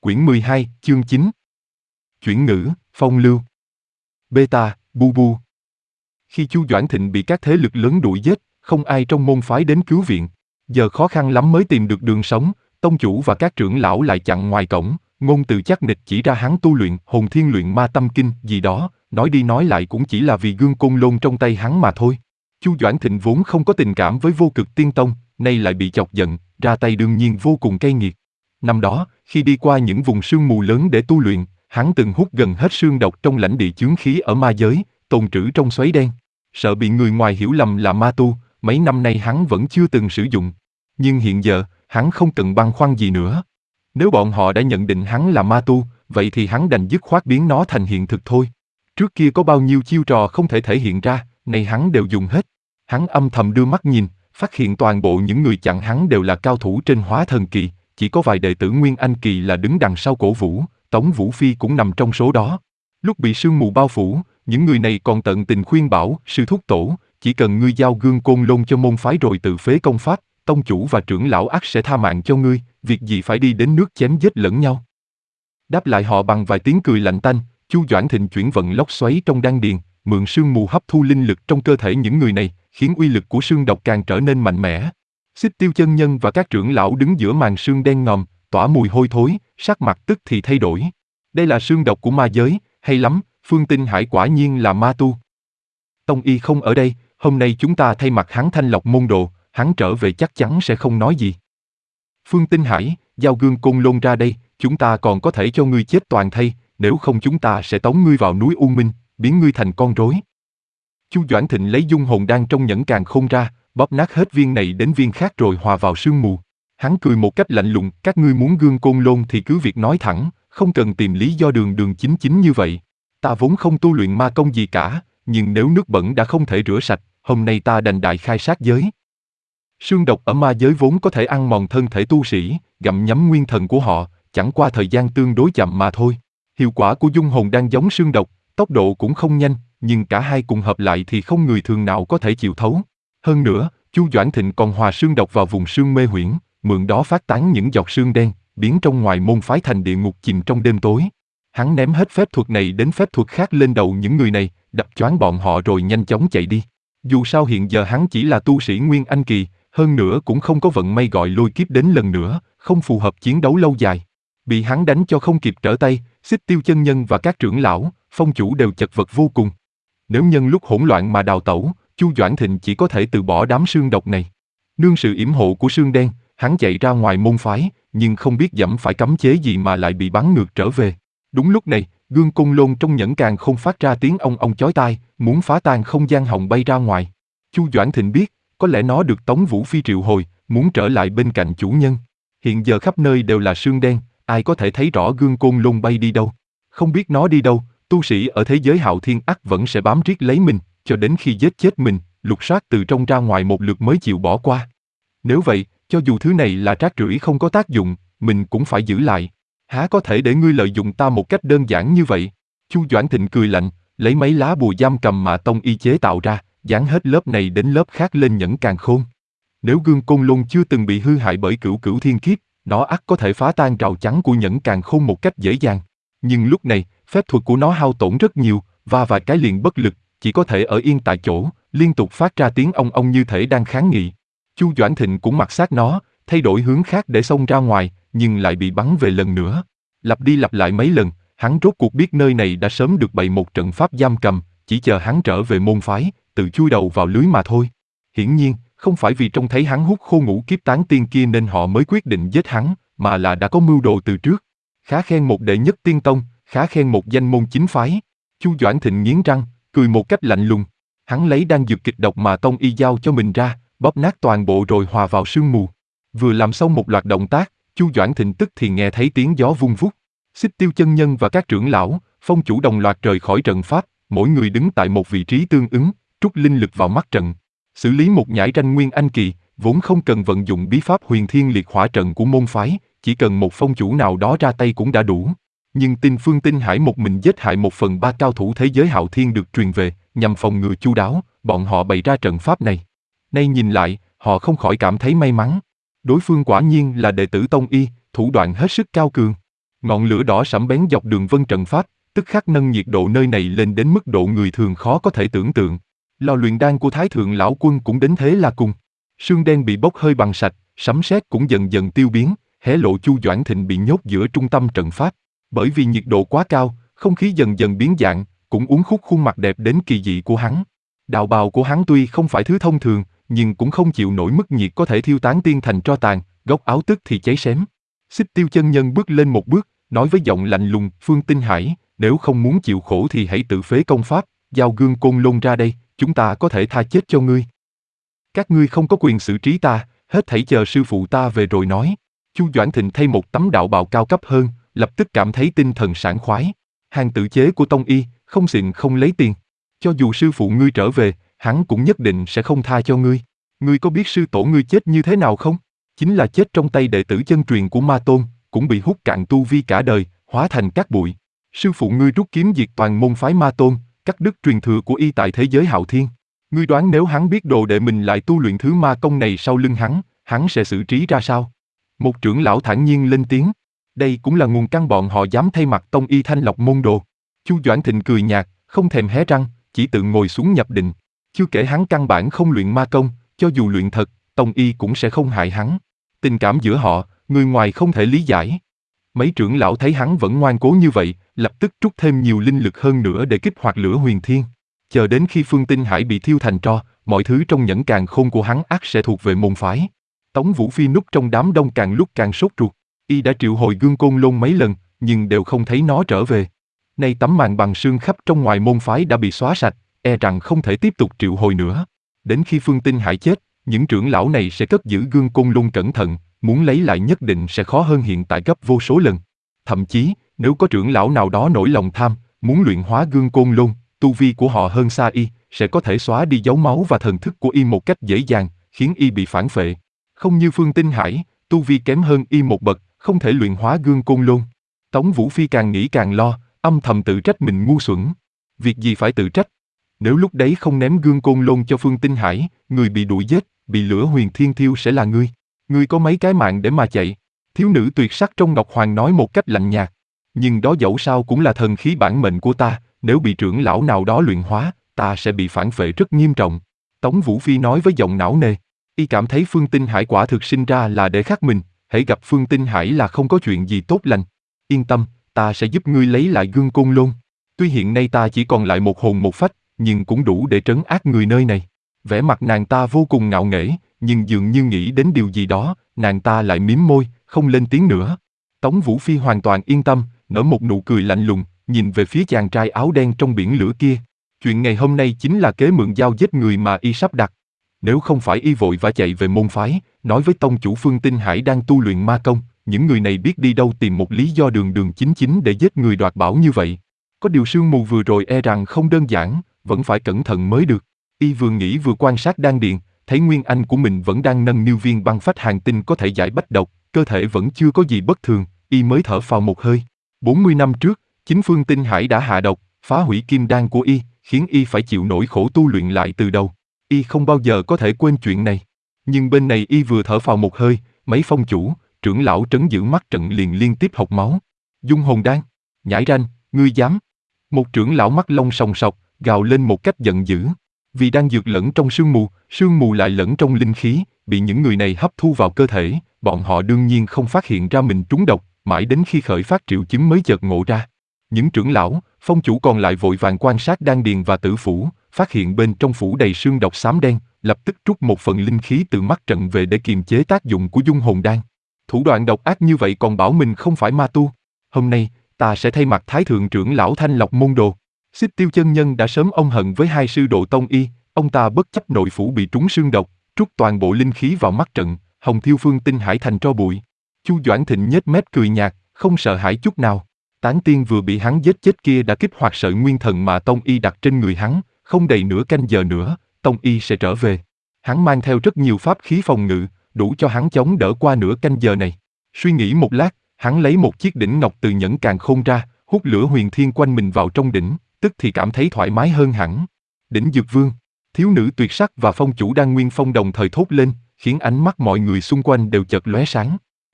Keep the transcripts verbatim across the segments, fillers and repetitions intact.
Quyển mười hai, chương chín. Chuyển ngữ, phong lưu. Beta, bu bu. Khi Chu Doãn Thịnh bị các thế lực lớn đuổi giết, không ai trong môn phái đến cứu viện. Giờ khó khăn lắm mới tìm được đường sống, tông chủ và các trưởng lão lại chặn ngoài cổng, ngôn từ chắc nịch chỉ ra hắn tu luyện hồn thiên luyện ma tâm kinh gì đó, nói đi nói lại cũng chỉ là vì gương côn lôn trong tay hắn mà thôi. Chu Doãn Thịnh vốn không có tình cảm với Vô Cực Tiên Tông, nay lại bị chọc giận, ra tay đương nhiên vô cùng cay nghiệt. Năm đó, khi đi qua những vùng sương mù lớn để tu luyện, hắn từng hút gần hết sương độc trong lãnh địa chướng khí ở ma giới, tồn trữ trong xoáy đen. Sợ bị người ngoài hiểu lầm là ma tu, mấy năm nay hắn vẫn chưa từng sử dụng. Nhưng hiện giờ, hắn không cần băn khoăn gì nữa. Nếu bọn họ đã nhận định hắn là ma tu, vậy thì hắn đành dứt khoát biến nó thành hiện thực thôi. Trước kia có bao nhiêu chiêu trò không thể thể hiện ra, nay hắn đều dùng hết. Hắn âm thầm đưa mắt nhìn, phát hiện toàn bộ những người chặn hắn đều là cao thủ trên hóa thần kỳ, chỉ có vài đệ tử Nguyên Anh kỳ là đứng đằng sau cổ vũ, Tống Vũ Phi cũng nằm trong số đó. Lúc bị sương mù bao phủ, những người này còn tận tình khuyên bảo, sư thúc tổ, chỉ cần ngươi giao gương côn lôn cho môn phái rồi tự phế công pháp, tông chủ và trưởng lão ắt sẽ tha mạng cho ngươi, việc gì phải đi đến nước chém giết lẫn nhau. Đáp lại họ bằng vài tiếng cười lạnh tanh, Chu Doãn Thịnh chuyển vận lốc xoáy trong đan điền, mượn sương mù hấp thu linh lực trong cơ thể những người này, khiến uy lực của sương độc càng trở nên mạnh mẽ. Xích Tiêu chân nhân và các trưởng lão đứng giữa màn sương đen ngòm, tỏa mùi hôi thối, sắc mặt tức thì thay đổi. Đây là sương độc của ma giới, hay lắm, Phương Tinh Hải quả nhiên là ma tu. Tông y không ở đây, hôm nay chúng ta thay mặt hắn thanh lọc môn đồ, hắn trở về chắc chắn sẽ không nói gì. Phương Tinh Hải, giao gương côn lôn ra đây, chúng ta còn có thể cho ngươi chết toàn thây, nếu không chúng ta sẽ tống ngươi vào núi U Minh, biến ngươi thành con rối. Chu Doãn Thịnh lấy dung hồn đan trong nhẫn càn khôn ra, bóp nát hết viên này đến viên khác rồi hòa vào sương mù. Hắn cười một cách lạnh lùng, các ngươi muốn gương côn lôn thì cứ việc nói thẳng, không cần tìm lý do đường đường chính chính như vậy. Ta vốn không tu luyện ma công gì cả, nhưng nếu nước bẩn đã không thể rửa sạch, hôm nay ta đành đại khai sát giới. Sương độc ở ma giới vốn có thể ăn mòn thân thể tu sĩ, gặm nhấm nguyên thần của họ, chẳng qua thời gian tương đối chậm mà thôi. Hiệu quả của dung hồn đan giống sương độc, tốc độ cũng không nhanh, nhưng cả hai cùng hợp lại thì không người thường nào có thể chịu thấu. Hơn nữa, Chu Doãn Thịnh còn hòa sương độc vào vùng sương mê huyễn, mượn đó phát tán những giọt sương đen, biến trong ngoài môn phái thành địa ngục chìm trong đêm tối. Hắn ném hết phép thuật này đến phép thuật khác lên đầu những người này, đập choáng bọn họ rồi nhanh chóng chạy đi. Dù sao hiện giờ hắn chỉ là tu sĩ Nguyên Anh kỳ, hơn nữa cũng không có vận may gọi lôi kiếp đến lần nữa, không phù hợp chiến đấu lâu dài. Bị hắn đánh cho không kịp trở tay, Xích Tiêu chân nhân và các trưởng lão, phong chủ đều chật vật vô cùng. Nếu nhân lúc hỗn loạn mà đào tẩu, Chu Doãn Thịnh chỉ có thể từ bỏ đám sương độc này. Nương sự yểm hộ của sương đen, hắn chạy ra ngoài môn phái, nhưng không biết dẫm phải cấm chế gì mà lại bị bắn ngược trở về. Đúng lúc này, gương côn lôn trong nhẫn càn không phát ra tiếng ong ong chói tai, muốn phá tan không gian hòng bay ra ngoài. Chu Doãn Thịnh biết, có lẽ nó được Tống Vũ Phi triệu hồi, muốn trở lại bên cạnh chủ nhân. Hiện giờ khắp nơi đều là sương đen, ai có thể thấy rõ gương côn lôn bay đi đâu. Không biết nó đi đâu, tu sĩ ở thế giới hạo thiên ắt vẫn sẽ bám riết lấy mình, cho đến khi giết chết mình, lục soát từ trong ra ngoài một lượt mới chịu bỏ qua. Nếu vậy, cho dù thứ này là rác rưởi không có tác dụng, mình cũng phải giữ lại. Há có thể để ngươi lợi dụng ta một cách đơn giản như vậy? Chu Doãn Thịnh cười lạnh, lấy mấy lá bùa giam cầm mà tông y chế tạo ra, dán hết lớp này đến lớp khác lên nhẫn càn khôn. Nếu gương côn lôn chưa từng bị hư hại bởi cửu cửu thiên kiếp, nó ắt có thể phá tan rào chắn của nhẫn càn khôn một cách dễ dàng. Nhưng lúc này, phép thuật của nó hao tổn rất nhiều, và vài cái liền bất lực, chỉ có thể ở yên tại chỗ, liên tục phát ra tiếng ong ong như thể đang kháng nghị. Chu Doãn Thịnh cũng mặc sát nó, thay đổi hướng khác để xông ra ngoài, nhưng lại bị bắn về lần nữa. Lặp đi lặp lại mấy lần, hắn rốt cuộc biết nơi này đã sớm được bày một trận pháp giam cầm, chỉ chờ hắn trở về môn phái, tự chui đầu vào lưới mà thôi. Hiển nhiên, không phải vì trông thấy hắn hút khô ngũ kiếp tán tiên kia nên họ mới quyết định giết hắn, mà là đã có mưu đồ từ trước. Khá khen một đệ nhất tiên tông, khá khen một danh môn chính phái. Chu Doãn Thịnh nghiến răng, cười một cách lạnh lùng. Hắn lấy đan dược kịch độc mà tông y giao cho mình ra, bóp nát toàn bộ rồi hòa vào sương mù. Vừa làm xong một loạt động tác, Chu Doãn Thịnh tức thì nghe thấy tiếng gió vung vút. Xích Tiêu chân nhân và các trưởng lão, phong chủ đồng loạt rời khỏi trận pháp, mỗi người đứng tại một vị trí tương ứng, trút linh lực vào mắt trận. Xử lý một nhãi ranh Nguyên Anh kỳ, vốn không cần vận dụng bí pháp huyền thiên liệt hỏa trận của môn phái, chỉ cần một phong chủ nào đó ra tay cũng đã đủ. Nhưng tin Phương Tinh Hải một mình giết hại một phần ba cao thủ thế giới hạo thiên được truyền về, nhằm phòng ngừa chu đáo, bọn họ bày ra trận pháp này. Nay nhìn lại, họ không khỏi cảm thấy may mắn. Đối phương quả nhiên là đệ tử tông y, thủ đoạn hết sức cao cường. Ngọn lửa đỏ sẫm bén dọc đường vân trận pháp, tức khắc nâng nhiệt độ nơi này lên đến mức độ người thường khó có thể tưởng tượng. Lò luyện đan của Thái Thượng Lão Quân cũng đến thế là cùng. Sương đen bị bốc hơi bằng sạch, sấm sét cũng dần dần tiêu biến, hé lộ Chu Doãn Thịnh bị nhốt giữa trung tâm trận pháp. Bởi vì nhiệt độ quá cao, không khí dần dần biến dạng, cũng uốn khúc khuôn mặt đẹp đến kỳ dị của hắn. Đạo bào của hắn tuy không phải thứ thông thường, nhưng cũng không chịu nổi mức nhiệt có thể thiêu tán tiên thành tro tàn, góc áo tức thì cháy xém. Xích Tiêu chân nhân bước lên một bước, nói với giọng lạnh lùng, Phương Tinh Hải, nếu không muốn chịu khổ thì hãy tự phế công pháp, giao gương côn lôn ra đây, chúng ta có thể tha chết cho ngươi. Các ngươi không có quyền xử trí ta, hết thảy chờ sư phụ ta về rồi nói. Chu Doãn Thịnh thay một tấm đạo bào cao cấp hơn, lập tức cảm thấy tinh thần sảng khoái. Hàng tự chế của Tông Y, không xịn không lấy tiền. Cho dù sư phụ ngươi trở về, hắn cũng nhất định sẽ không tha cho ngươi. Ngươi có biết sư tổ ngươi chết như thế nào không? Chính là chết trong tay đệ tử chân truyền của Ma Tôn, cũng bị hút cạn tu vi cả đời, hóa thành cát bụi. Sư phụ ngươi rút kiếm diệt toàn môn phái Ma Tôn, cắt đứt truyền thừa của y tại thế giới Hạo Thiên. Ngươi đoán nếu hắn biết đồ đệ mình lại tu luyện thứ ma công này sau lưng hắn, hắn sẽ xử trí ra sao? Một trưởng lão thản nhiên lên tiếng. Đây cũng là nguồn căn bọn họ dám thay mặt Tông Y thanh lọc môn đồ. Chu Doãn Thịnh cười nhạt, không thèm hé răng, chỉ tự ngồi xuống nhập định. Chưa kể hắn căn bản không luyện ma công, cho dù luyện thật, Tông Y cũng sẽ không hại hắn. Tình cảm giữa họ, người ngoài không thể lý giải. Mấy trưởng lão thấy hắn vẫn ngoan cố như vậy, lập tức trút thêm nhiều linh lực hơn nữa để kích hoạt lửa huyền thiên. Chờ đến khi Phương Tinh Hải bị thiêu thành tro, mọi thứ trong nhẫn càn khôn của hắn ắt sẽ thuộc về môn phái. Tống Vũ Phi núp trong đám đông càng lúc càng sốt ruột. Y đã triệu hồi gương côn lôn mấy lần, nhưng đều không thấy nó trở về. Nay tấm màn bằng sương khắp trong ngoài môn phái đã bị xóa sạch, e rằng không thể tiếp tục triệu hồi nữa. Đến khi Phương Tinh Hải chết, những trưởng lão này sẽ cất giữ gương côn lôn cẩn thận, muốn lấy lại nhất định sẽ khó hơn hiện tại gấp vô số lần. Thậm chí, nếu có trưởng lão nào đó nổi lòng tham, muốn luyện hóa gương côn lôn, tu vi của họ hơn xa y, sẽ có thể xóa đi dấu máu và thần thức của y một cách dễ dàng, khiến y bị phản phệ. Không như Phương Tinh Hải, tu vi kém hơn y một bậc, không thể luyện hóa gương côn lôn. Tống Vũ Phi càng nghĩ càng lo, âm thầm tự trách mình ngu xuẩn. Việc gì phải tự trách? Nếu lúc đấy không ném gương côn lôn cho Phương Tinh Hải, người bị đuổi giết, bị lửa huyền thiên thiêu sẽ là ngươi. Ngươi có mấy cái mạng để mà chạy? Thiếu nữ tuyệt sắc trong Ngọc Hoàng nói một cách lạnh nhạt. Nhưng đó dẫu sao cũng là thần khí bản mệnh của ta, nếu bị trưởng lão nào đó luyện hóa, ta sẽ bị phản phệ rất nghiêm trọng. Tống Vũ Phi nói với giọng não nề. Y cảm thấy Phương Tinh Hải quả thực sinh ra là để khắc mình, hãy gặp Phương Tinh Hải là không có chuyện gì tốt lành. Yên tâm, ta sẽ giúp ngươi lấy lại gương côn lôn. Tuy hiện nay ta chỉ còn lại một hồn một phách, nhưng cũng đủ để trấn áp người nơi này. Vẻ mặt nàng ta vô cùng ngạo nghễ, nhưng dường như nghĩ đến điều gì đó, nàng ta lại mím môi, không lên tiếng nữa. Tống Vũ Phi hoàn toàn yên tâm, nở một nụ cười lạnh lùng, nhìn về phía chàng trai áo đen trong biển lửa kia. Chuyện ngày hôm nay chính là kế mượn dao giết người mà y sắp đặt. Nếu không phải y vội vã chạy về môn phái, nói với tông chủ Phương Tinh Hải đang tu luyện ma công, những người này biết đi đâu tìm một lý do đường đường chính chính để giết người đoạt bảo như vậy. Có điều sương mù vừa rồi e rằng không đơn giản, vẫn phải cẩn thận mới được. Y vừa nghĩ vừa quan sát đan điện, thấy Nguyên Anh của mình vẫn đang nâng niu viên băng phách hàng tinh có thể giải bách độc, cơ thể vẫn chưa có gì bất thường, y mới thở phào một hơi. bốn mươi năm trước, chính Phương Tinh Hải đã hạ độc, phá hủy kim đan của y, khiến y phải chịu nỗi khổ tu luyện lại từ đầu. Y không bao giờ có thể quên chuyện này. Nhưng bên này y vừa thở phào một hơi, mấy phong chủ, trưởng lão trấn giữ mắt trận liền liên tiếp hộc máu. Dung hồn đan, nhãi ranh, ngươi dám? Một trưởng lão mắt lông sòng sọc, gào lên một cách giận dữ. Vì đang dược lẫn trong sương mù, sương mù lại lẫn trong linh khí, bị những người này hấp thu vào cơ thể, bọn họ đương nhiên không phát hiện ra mình trúng độc, mãi đến khi khởi phát triệu chứng mới chợt ngộ ra. Những trưởng lão, phong chủ còn lại vội vàng quan sát đan điền và tử phủ, phát hiện bên trong phủ đầy sương độc xám đen, lập tức trút một phần linh khí từ mắt trận về để kiềm chế tác dụng của dung hồn đan. Thủ đoạn độc ác như vậy còn bảo mình không phải ma tu. Hôm nay, ta sẽ thay mặt Thái Thượng trưởng lão thanh lọc môn đồ. Xích Tiêu chân nhân đã sớm ân hận với hai sư độ Tông Y, ông ta bất chấp nội phủ bị trúng sương độc, trút toàn bộ linh khí vào mắt trận, hồng thiêu Phương Tinh Hải thành tro bụi. Chu Doãn Thịnh nhếch mép cười nhạt, không sợ hãi chút nào. Tán tiên vừa bị hắn giết chết kia đã kích hoạt sợi nguyên thần mà Tông Y đặt trên người hắn, không đầy nửa canh giờ nữa, Tông Y sẽ trở về. Hắn mang theo rất nhiều pháp khí phòng ngự, đủ cho hắn chống đỡ qua nửa canh giờ này. Suy nghĩ một lát, hắn lấy một chiếc đỉnh ngọc từ nhẫn càn khôn ra, hút lửa huyền thiên quanh mình vào trong đỉnh, tức thì cảm thấy thoải mái hơn hẳn. Đỉnh Dược Vương, thiếu nữ tuyệt sắc và phong chủ Đan Nguyên Phong đồng thời thốt lên, khiến ánh mắt mọi người xung quanh đều chợt lóe sáng.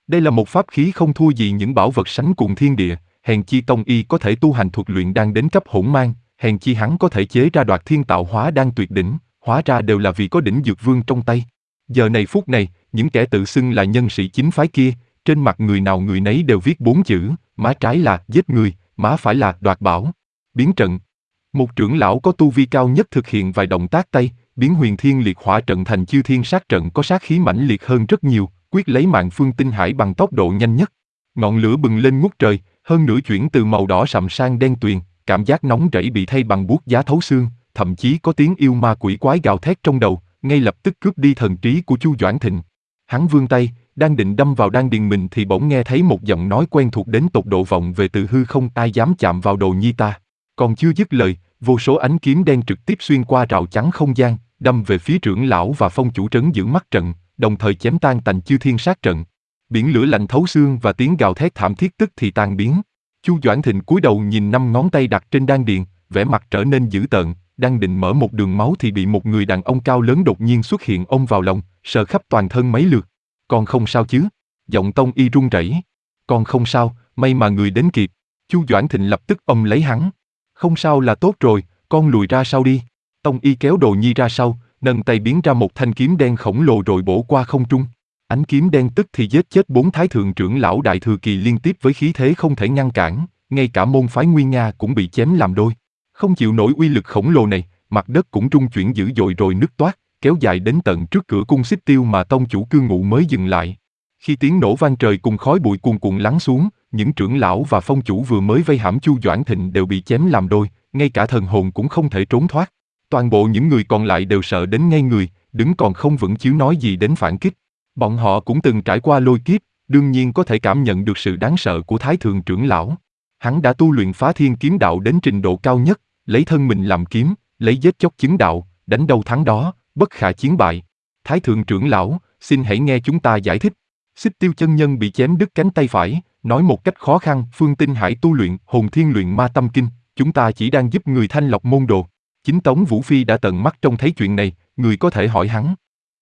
Đây là một pháp khí không thua gì những bảo vật sánh cùng thiên địa, hèn chi Tông Y có thể tu hành thuật luyện đan đến cấp hỗn mang, hèn chi hắn có thể chế ra đoạt thiên tạo hóa đan tuyệt đỉnh, hóa ra đều là vì có đỉnh dược vương trong tay. Giờ này phút này, những kẻ tự xưng là nhân sĩ chính phái kia, trên mặt người nào người nấy đều viết bốn chữ, má trái là giết người, má phải là đoạt bảo. Biến trận. Một trưởng lão có tu vi cao nhất thực hiện vài động tác tay, biến huyền thiên liệt hỏa trận thành chư thiên sát trận có sát khí mãnh liệt hơn rất nhiều, quyết lấy mạng Phương Tinh Hải bằng tốc độ nhanh nhất. Ngọn lửa bừng lên ngút trời, hơn nữa chuyển từ màu đỏ sậm sang đen tuyền, cảm giác nóng rẫy bị thay bằng buốt giá thấu xương, thậm chí có tiếng yêu ma quỷ quái gào thét trong đầu, ngay lập tức cướp đi thần trí của Chu Doãn Thịnh. Hắn vươn tay, đang định đâm vào đan điền mình thì bỗng nghe thấy một giọng nói quen thuộc đến tột độ vọng về từ hư không, ai dám chạm vào đồ nhi ta. Còn chưa dứt lời, vô số ánh kiếm đen trực tiếp xuyên qua rào chắn không gian, đâm về phía trưởng lão và phong chủ trấn giữ mắt trận, đồng thời chém tan tành chư thiên sát trận. Biển lửa lạnh thấu xương và tiếng gào thét thảm thiết tức thì tan biến. Chu Doãn Thịnh cúi đầu nhìn năm ngón tay đặt trên đan điền, vẻ mặt trở nên dữ tợn, đang định mở một đường máu thì bị một người đàn ông cao lớn đột nhiên xuất hiện ôm vào lòng, sờ khắp toàn thân mấy lượt. Con không sao chứ? Giọng Tông Y run rẩy. Con không sao, may mà người đến kịp. Chu Doãn Thịnh lập tức ôm lấy hắn. Không sao là tốt rồi, con lùi ra sau đi. Tông Y kéo Đồ Nhi ra sau, nâng tay biến ra một thanh kiếm đen khổng lồ rồi bổ qua không trung. Ánh kiếm đen tức thì giết chết bốn thái thượng trưởng lão đại thừa kỳ liên tiếp với khí thế không thể ngăn cản, ngay cả môn phái Nguyên Nga cũng bị chém làm đôi. Không chịu nổi uy lực khổng lồ này, mặt đất cũng rung chuyển dữ dội rồi nứt toác, kéo dài đến tận trước cửa cung Xích Tiêu mà tông chủ cư ngụ mới dừng lại. Khi tiếng nổ vang trời cùng khói bụi cuồn cuộn lắng xuống, những trưởng lão và phong chủ vừa mới vây hãm Chu Doãn Thịnh đều bị chém làm đôi, ngay cả thần hồn cũng không thể trốn thoát. Toàn bộ những người còn lại đều sợ đến ngây người, đứng còn không vững chứ nói gì đến phản kích. Bọn họ cũng từng trải qua lôi kiếp, đương nhiên có thể cảm nhận được sự đáng sợ của Thái Thượng trưởng lão. Hắn đã tu luyện Phá Thiên kiếm đạo đến trình độ cao nhất, lấy thân mình làm kiếm, lấy giết chóc chứng đạo, đánh đâu thắng đó, bất khả chiến bại. Thái Thượng trưởng lão, xin hãy nghe chúng ta giải thích. Xích Tiêu chân nhân bị chém đứt cánh tay phải, nói một cách khó khăn, Phương Tinh Hải tu luyện Hồn Thiên luyện ma tâm kinh, chúng ta chỉ đang giúp người thanh lọc môn đồ. Chính Tống Vũ Phi đã tận mắt trông thấy chuyện này, người có thể hỏi hắn.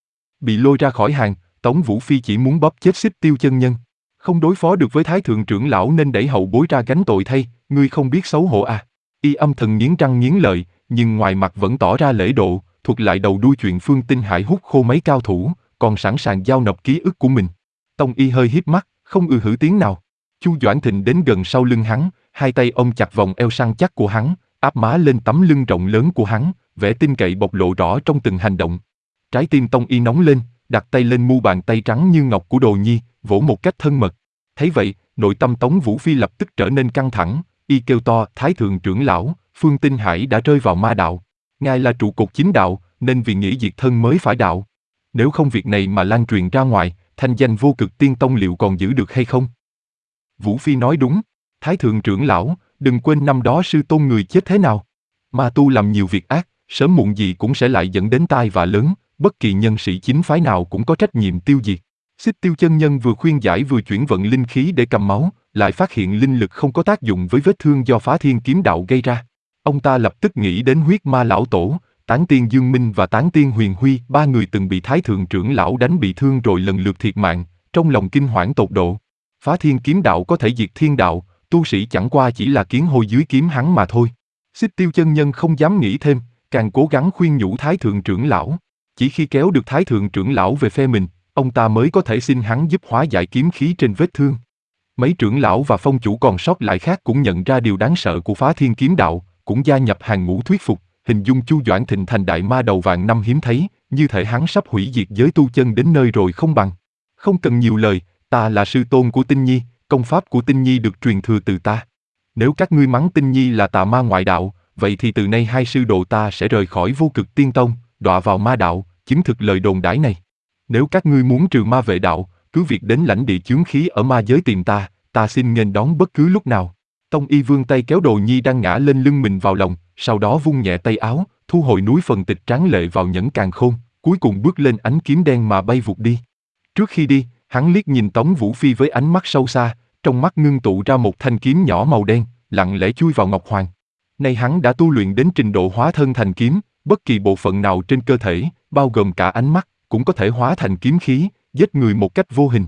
Bị lôi ra khỏi hàng, Tống Vũ Phi chỉ muốn bóp chết Xích Tiêu chân nhân. Không đối phó được với Thái Thượng trưởng lão nên đẩy hậu bối ra gánh tội thay, ngươi không biết xấu hổ à. Y âm thầm nghiến răng nghiến lợi, nhưng ngoài mặt vẫn tỏ ra lễ độ, thuật lại đầu đuôi chuyện Phương Tinh Hải hút khô mấy cao thủ, còn sẵn sàng giao nộp ký ức của mình. Tông Y hơi híp mắt, không ư hử tiếng nào. Chu Doãn Thịnh đến gần sau lưng hắn, hai tay ôm chặt vòng eo săn chắc của hắn, áp má lên tấm lưng rộng lớn của hắn, vẻ tin cậy bộc lộ rõ trong từng hành động. Trái tim Tông Y nóng lên, đặt tay lên mu bàn tay trắng như ngọc của Đồ Nhi, vỗ một cách thân mật. Thấy vậy, nội tâm Tống Vũ Phi lập tức trở nên căng thẳng, y kêu to, Thái Thượng trưởng lão, Phương Tinh Hải đã rơi vào ma đạo. Ngài là trụ cột chính đạo, nên vì nghĩa diệt thân mới phải đạo. Nếu không việc này mà lan truyền ra ngoài, thanh danh vô cực tiên tông liệu còn giữ được hay không? Vũ Phi nói đúng, Thái Thượng trưởng lão, đừng quên năm đó sư tôn người chết thế nào. Ma tu làm nhiều việc ác, sớm muộn gì cũng sẽ lại dẫn đến tai vạ lớn, bất kỳ nhân sĩ chính phái nào cũng có trách nhiệm tiêu diệt. Xích Tiêu chân nhân vừa khuyên giải vừa chuyển vận linh khí để cầm máu, lại phát hiện linh lực không có tác dụng với vết thương do Phá Thiên kiếm đạo gây ra. Ông ta lập tức nghĩ đến huyết ma lão tổ, Tán Tiên Dương Minh và Tán Tiên Huyền Huy, ba người từng bị Thái Thượng trưởng lão đánh bị thương rồi lần lượt thiệt mạng, trong lòng kinh hoảng tột độ. Phá Thiên kiếm đạo có thể diệt thiên đạo, tu sĩ chẳng qua chỉ là kiến hôi dưới kiếm hắn mà thôi. Xích Tiêu chân nhân không dám nghĩ thêm, càng cố gắng khuyên nhủ Thái Thượng trưởng lão. Chỉ khi kéo được Thái Thượng trưởng lão về phe mình, ông ta mới có thể xin hắn giúp hóa giải kiếm khí trên vết thương. Mấy trưởng lão và phong chủ còn sót lại khác cũng nhận ra điều đáng sợ của Phá Thiên kiếm đạo, cũng gia nhập hàng ngũ thuyết phục, hình dung Chu Doãn Thịnh thành đại ma đầu vạn năm hiếm thấy, như thể hắn sắp hủy diệt giới tu chân đến nơi rồi không bằng. Không cần nhiều lời, ta là sư tôn của Tinh Nhi, công pháp của Tinh Nhi được truyền thừa từ ta. Nếu các ngươi mắng Tinh Nhi là tà ma ngoại đạo, vậy thì từ nay hai sư đồ ta sẽ rời khỏi vô cực tiên tông, đọa vào ma đạo, chứng thực lời đồn đãi này. Nếu các ngươi muốn trừ ma vệ đạo, cứ việc đến lãnh địa chướng khí ở ma giới tìm ta, ta xin nghênh đón bất cứ lúc nào. Tông Y vươn tay kéo Đồ Nhi đang ngã lên lưng mình vào lòng, sau đó vung nhẹ tay áo, thu hồi núi phần tịch tráng lệ vào nhẫn càn khôn, cuối cùng bước lên ánh kiếm đen mà bay vụt đi. Trước khi đi, hắn liếc nhìn Tống Vũ Phi với ánh mắt sâu xa, trong mắt ngưng tụ ra một thanh kiếm nhỏ màu đen, lặng lẽ chui vào ngọc hoàng. Nay hắn đã tu luyện đến trình độ hóa thân thành kiếm, bất kỳ bộ phận nào trên cơ thể, bao gồm cả ánh mắt, cũng có thể hóa thành kiếm khí, giết người một cách vô hình.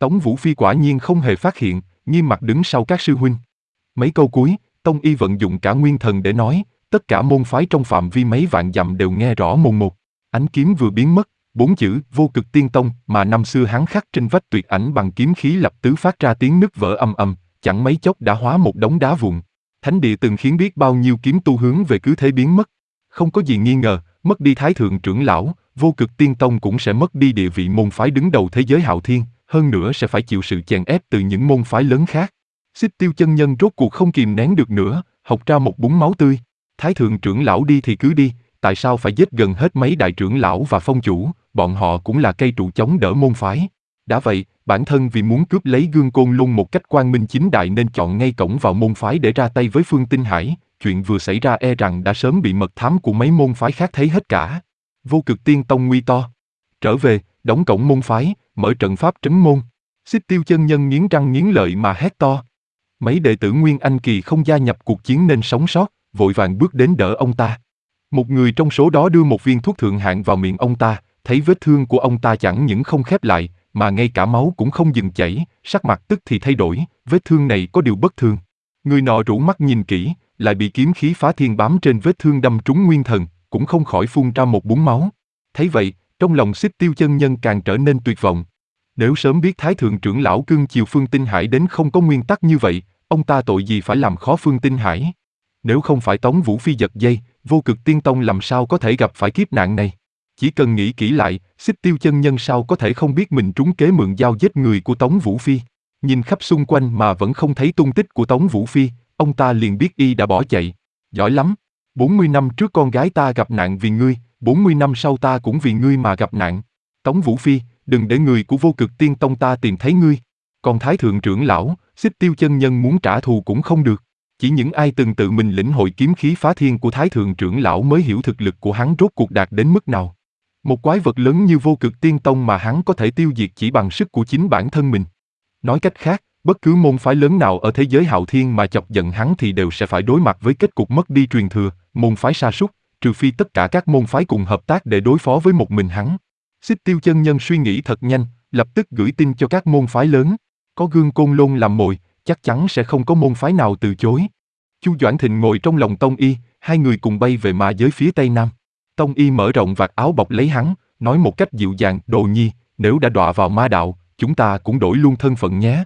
Tống Vũ Phi quả nhiên không hề phát hiện, nghiêm mặt đứng sau các sư huynh. Mấy câu cuối, Tông Y vận dụng cả nguyên thần để nói, tất cả môn phái trong phạm vi mấy vạn dặm đều nghe rõ mồn một. Ánh kiếm vừa biến mất, bốn chữ Vô Cực Tiên Tông mà năm xưa hắn khắc trên vách tuyệt ảnh bằng kiếm khí lập tứ phát ra tiếng nứt vỡ ầm ầm, chẳng mấy chốc đã hóa một đống đá vụn. Thánh địa từng khiến biết bao nhiêu kiếm tu hướng về cứ thế biến mất. Không có gì nghi ngờ, mất đi Thái Thượng trưởng lão, Vô Cực Tiên Tông cũng sẽ mất đi địa vị môn phái đứng đầu thế giới hạo thiên, hơn nữa sẽ phải chịu sự chèn ép từ những môn phái lớn khác. Xích Tiêu chân nhân rốt cuộc không kìm nén được nữa, hộc ra một búng máu tươi. Thái Thượng trưởng lão đi thì cứ đi, tại sao phải giết gần hết mấy đại trưởng lão và phong chủ, bọn họ cũng là cây trụ chống đỡ môn phái. Đã vậy, bản thân vì muốn cướp lấy Gương Côn Luân một cách quang minh chính đại nên chọn ngay cổng vào môn phái để ra tay với Phương Tinh Hải, chuyện vừa xảy ra e rằng đã sớm bị mật thám của mấy môn phái khác thấy hết cả. Vô Cực Tiên Tông nguy to. Trở về, đóng cổng môn phái, mở trận pháp trấn môn. Xích Tiêu chân nhân nghiến răng nghiến lợi mà hét to. Mấy đệ tử Nguyên Anh Kỳ không gia nhập cuộc chiến nên sống sót, vội vàng bước đến đỡ ông ta. Một người trong số đó đưa một viên thuốc thượng hạng vào miệng ông ta, thấy vết thương của ông ta chẳng những không khép lại, mà ngay cả máu cũng không dừng chảy, sắc mặt tức thì thay đổi, vết thương này có điều bất thường. Người nọ rũ mắt nhìn kỹ, lại bị kiếm khí phá thiên bám trên vết thương đâm trúng nguyên thần, cũng không khỏi phun ra một búng máu. Thấy vậy, trong lòng Xích Tiêu chân nhân càng trở nên tuyệt vọng. Nếu sớm biết Thái Thượng trưởng lão cưng chiều Phương Tinh Hải đến không có nguyên tắc như vậy, ông ta tội gì phải làm khó Phương Tinh Hải. Nếu không phải Tống Vũ Phi giật dây, Vô Cực Tiên Tông làm sao có thể gặp phải kiếp nạn này. Chỉ cần nghĩ kỹ lại, Xích Tiêu chân nhân sao có thể không biết mình trúng kế mượn dao giết người của Tống Vũ Phi. Nhìn khắp xung quanh mà vẫn không thấy tung tích của Tống Vũ Phi, ông ta liền biết y đã bỏ chạy. Giỏi lắm, bốn mươi năm trước con gái ta gặp nạn vì ngươi, bốn mươi năm sau ta cũng vì ngươi mà gặp nạn. Tống Vũ Phi, đừng để người của Vô Cực Tiên Tông ta tìm thấy ngươi. Còn Thái Thượng trưởng lão, Xích Tiêu chân nhân muốn trả thù cũng không được. Chỉ những ai từng tự mình lĩnh hội kiếm khí phá thiên của Thái Thượng trưởng lão mới hiểu thực lực của hắn rốt cuộc đạt đến mức nào. Một quái vật lớn như Vô Cực Tiên Tông mà hắn có thể tiêu diệt chỉ bằng sức của chính bản thân mình. Nói cách khác, bất cứ môn phái lớn nào ở thế giới hạo thiên mà chọc giận hắn thì đều sẽ phải đối mặt với kết cục mất đi truyền thừa, môn phái sa sút, trừ phi tất cả các môn phái cùng hợp tác để đối phó với một mình hắn. Xích Tiêu chân nhân suy nghĩ thật nhanh, lập tức gửi tin cho các môn phái lớn. Có Gương Côn Lôn làm mồi, chắc chắn sẽ không có môn phái nào từ chối. Chu Doãn Thịnh ngồi trong lòng Tông Y, hai người cùng bay về ma giới phía tây nam. Tông Y mở rộng vạt áo bọc lấy hắn, nói một cách dịu dàng, Đồ Nhi, nếu đã đọa vào ma đạo, chúng ta cũng đổi luôn thân phận nhé.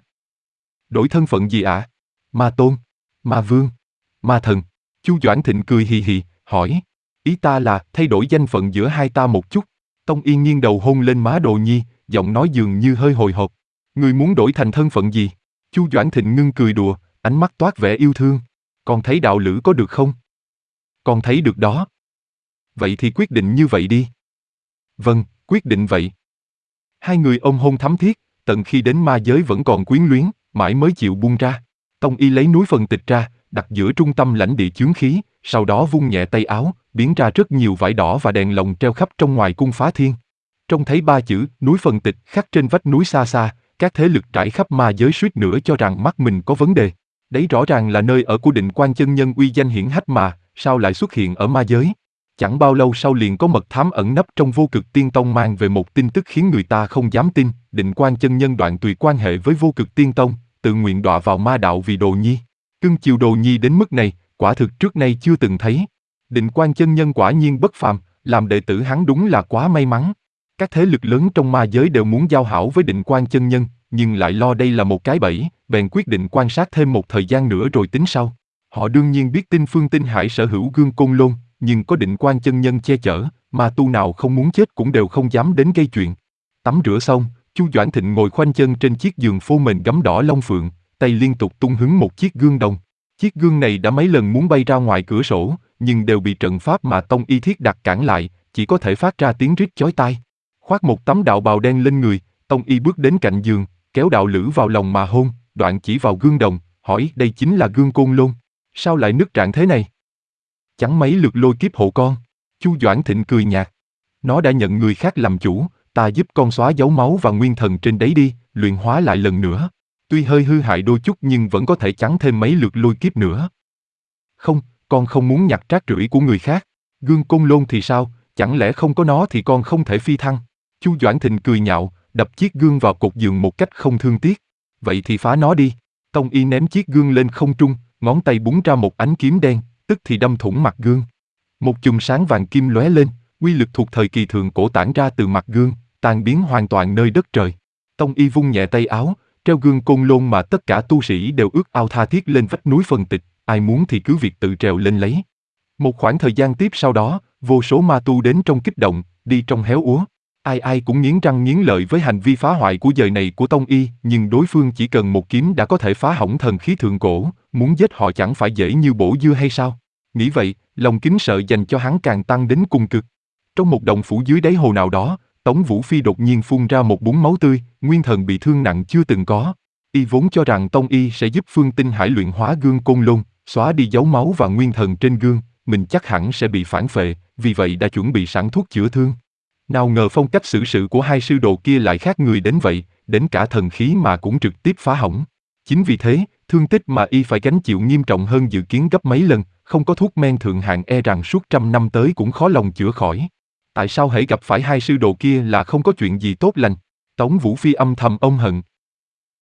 Đổi thân phận gì ạ? À? Ma Tôn, Ma Vương, Ma Thần. Chu Doãn Thịnh cười hì hì, hỏi. Ý ta là thay đổi danh phận giữa hai ta một chút. Tông Y nghiêng đầu hôn lên má Đồ Nhi, giọng nói dường như hơi hồi hộp. Ngươi muốn đổi thành thân phận gì? Chu Doãn Thịnh ngưng cười đùa, ánh mắt toát vẻ yêu thương. Con thấy đạo lữ có được không? Con thấy được đó. Vậy thì quyết định như vậy đi. Vâng, quyết định vậy. Hai người ôm hôn thắm thiết, tận khi đến ma giới vẫn còn quyến luyến, mãi mới chịu buông ra. Tông Y lấy núi phần tịch ra, đặt giữa trung tâm lãnh địa chướng khí, sau đó vung nhẹ tay áo, biến ra rất nhiều vải đỏ và đèn lồng treo khắp trong ngoài cung phá thiên. Trông thấy ba chữ núi phần tịch khắc trên vách núi xa xa, các thế lực trải khắp ma giới suýt nữa cho rằng mắt mình có vấn đề. Đấy rõ ràng là nơi ở của Định Quan chân nhân uy danh hiển hách mà, sao lại xuất hiện ở ma giới? Chẳng bao lâu sau liền có mật thám ẩn nấp trong Vô Cực Tiên Tông mang về một tin tức khiến người ta không dám tin, Định Quan chân nhân đoạn tuyệt quan hệ với Vô Cực Tiên Tông, tự nguyện đọa vào ma đạo vì Đồ Nhi. Cưng chiều Đồ Nhi đến mức này, quả thực trước nay chưa từng thấy. Định Quan chân nhân quả nhiên bất phàm, làm đệ tử hắn đúng là quá may mắn. Các thế lực lớn trong ma giới đều muốn giao hảo với Định Quan chân nhân, nhưng lại lo đây là một cái bẫy, bèn quyết định quan sát thêm một thời gian nữa rồi tính sau. Họ đương nhiên biết tin Phương Tinh Hải sở hữu Gương Côn Lôn, nhưng có Định Quan chân nhân che chở, ma tu nào không muốn chết cũng đều không dám đến gây chuyện. Tắm rửa xong, Chu Doãn Thịnh ngồi khoanh chân trên chiếc giường phô mền gấm đỏ long phượng, tay liên tục tung hứng một chiếc gương đồng. Chiếc gương này đã mấy lần muốn bay ra ngoài cửa sổ, nhưng đều bị trận pháp mà Tông Y thiết đặt cản lại, chỉ có thể phát ra tiếng rít chói tai. Khoác một tấm đạo bào đen lên người, Tông Y bước đến cạnh giường, kéo đạo lữ vào lòng mà hôn, đoạn chỉ vào gương đồng, hỏi đây chính là Gương Côn Lôn. Sao lại nứt rạn thế này? Chẳng mấy lượt lôi kiếp hộ con. Chu Doãn Thịnh cười nhạt. Nó đã nhận người khác làm chủ, ta giúp con xóa dấu máu và nguyên thần trên đấy đi, luyện hóa lại lần nữa. Tuy hơi hư hại đôi chút nhưng vẫn có thể chắn thêm mấy lượt lôi kiếp nữa. Không, con không muốn nhặt rác rưởi của người khác. Gương Côn Lôn thì sao, chẳng lẽ không có nó thì con không thể phi thăng? Chu Doãn Thịnh cười nhạo, đập chiếc gương vào cột giường một cách không thương tiếc. Vậy thì phá nó đi. Tông y ném chiếc gương lên không trung, ngón tay búng ra một ánh kiếm đen, tức thì đâm thủng mặt gương. Một chùm sáng vàng kim lóe lên, uy lực thuộc thời kỳ thượng cổ tản ra từ mặt gương, tan biến hoàn toàn nơi đất trời. Tông y vung nhẹ tay áo, treo gương côn lôn mà tất cả tu sĩ đều ước ao tha thiết lên vách núi phân tịch, ai muốn thì cứ việc tự trèo lên lấy. Một khoảng thời gian tiếp sau đó, vô số ma tu đến trong kích động, đi trong héo úa. Ai ai cũng nghiến răng nghiến lợi với hành vi phá hoại của đời này của Tông y, nhưng đối phương chỉ cần một kiếm đã có thể phá hỏng thần khí thượng cổ, muốn giết họ chẳng phải dễ như bổ dưa hay sao? Nghĩ vậy, lòng kính sợ dành cho hắn càng tăng đến cùng cực. Trong một động phủ dưới đáy hồ nào đó, Tống Vũ Phi đột nhiên phun ra một búng máu tươi, nguyên thần bị thương nặng chưa từng có. Y vốn cho rằng Tông y sẽ giúp Phương Tinh Hải luyện hóa gương côn lôn, xóa đi dấu máu và nguyên thần trên gương, mình chắc hẳn sẽ bị phản phệ, vì vậy đã chuẩn bị sẵn thuốc chữa thương. Nào ngờ phong cách xử sự của hai sư đồ kia lại khác người đến vậy, đến cả thần khí mà cũng trực tiếp phá hỏng. Chính vì thế, thương tích mà y phải gánh chịu nghiêm trọng hơn dự kiến gấp mấy lần, không có thuốc men thượng hạng e rằng suốt trăm năm tới cũng khó lòng chữa khỏi. Tại sao hễ gặp phải hai sư đồ kia là không có chuyện gì tốt lành? Tống Vũ Phi âm thầm ôm hận,